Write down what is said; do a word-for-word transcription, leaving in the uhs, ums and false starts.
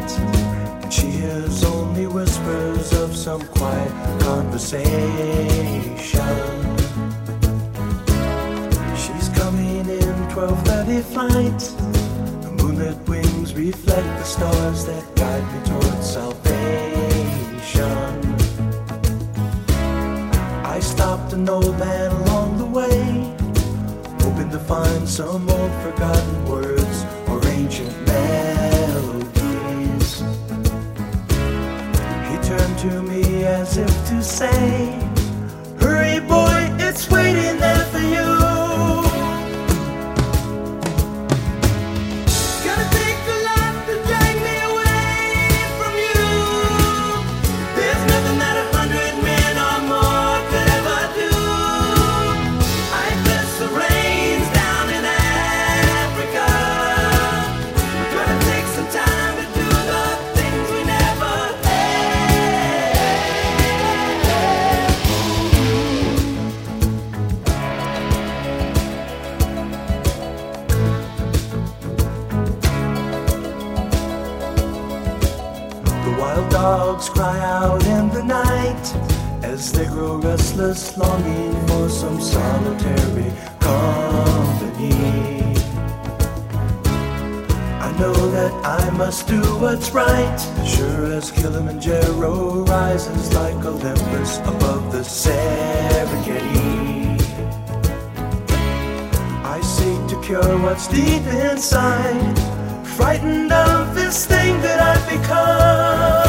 night, and she hears only whispers of some quiet conversation. She's coming in twelve thirty flight. The moonlit wings reflect the stars that guide me towards salvation. I stopped an old man along the way, hoping to find some old forgotten words or ancient melodies. He turned to me as if to say, "Hurry boy, it's waiting there for you." Gonna take a lot to drag me away from you. There's nothing that a hundred men or more could ever do. I bless the rains down in Africa. We're gonna take some time to do the things we never The wild dogs cry out in the night as they grow restless, longing for some solitary company. I know that I must do what's right, sure as Kilimanjaro rises like Olympus above the Serengeti. I seek to cure what's deep inside, frightened of this thing that I've become.